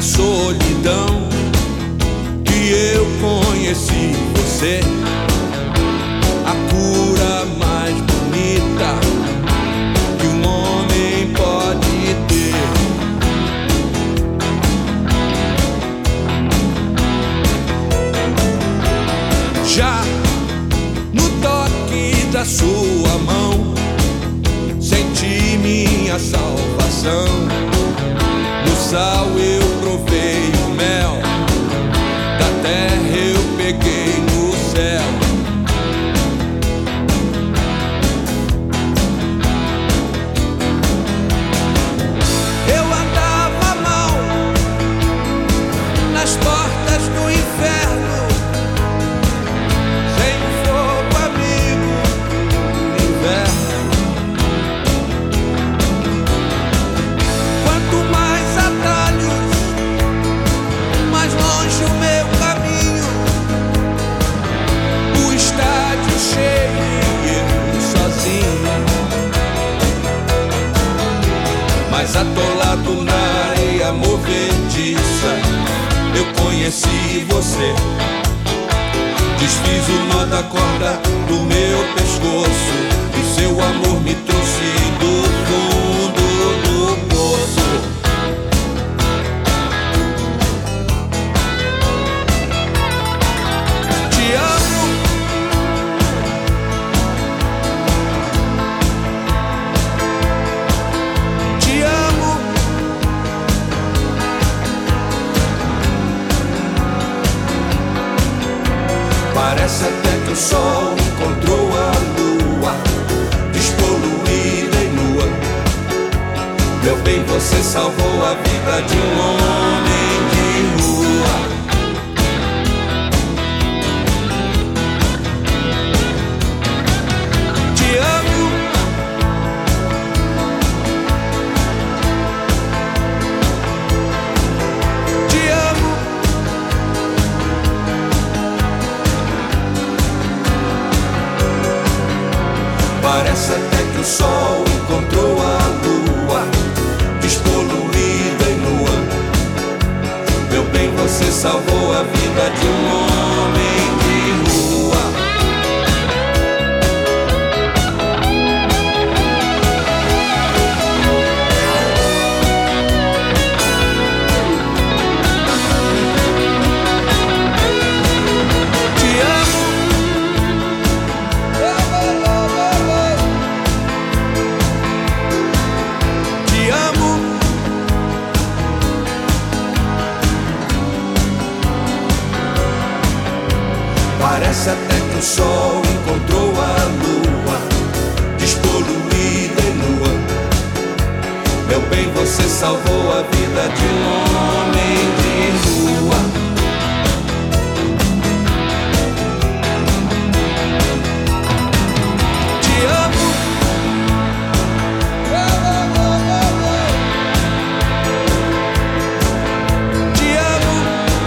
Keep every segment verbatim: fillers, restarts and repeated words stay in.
da solidão que eu conheci você, a cura mais bonita que um homem pode ter. Já no toque da sua mão senti minha salvação. No sal eu provei o mel, da terra eu peguei no céu. Eu andava mal nas portas do inferno, sem um fogo amigo no inverno. Quanto mais atalhos, mais longe o meu caminho. O estádio cheio e eu sozinho, mas atolado na areia movediça, eu conheci você. Desfiz o nó da corda do meu pescoço e seu amor me trouxe do fundo do poço. Te amo, te amo, parece até que o sol encontrou a lua, despoluída e nua. Meu bem, você salvou a vida de um homem de rua. Te amo, te amo, parece até que o sol encontrou a lua, despoluída e nua. Meu bem, você salvou a vida de um homem de rua. Te amo, te amo, parece até que o sol encontrou a lua, despoluída e nua. Meu bem, você salvou a vida de um homem de rua. Te amo, te amo,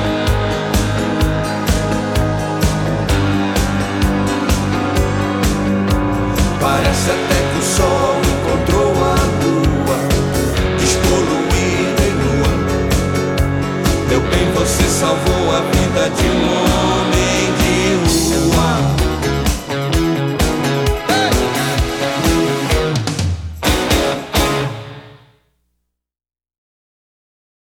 parece até que o sol encontrou a lua, despoluída e nua. Meu bem, você salvou a vida de um homem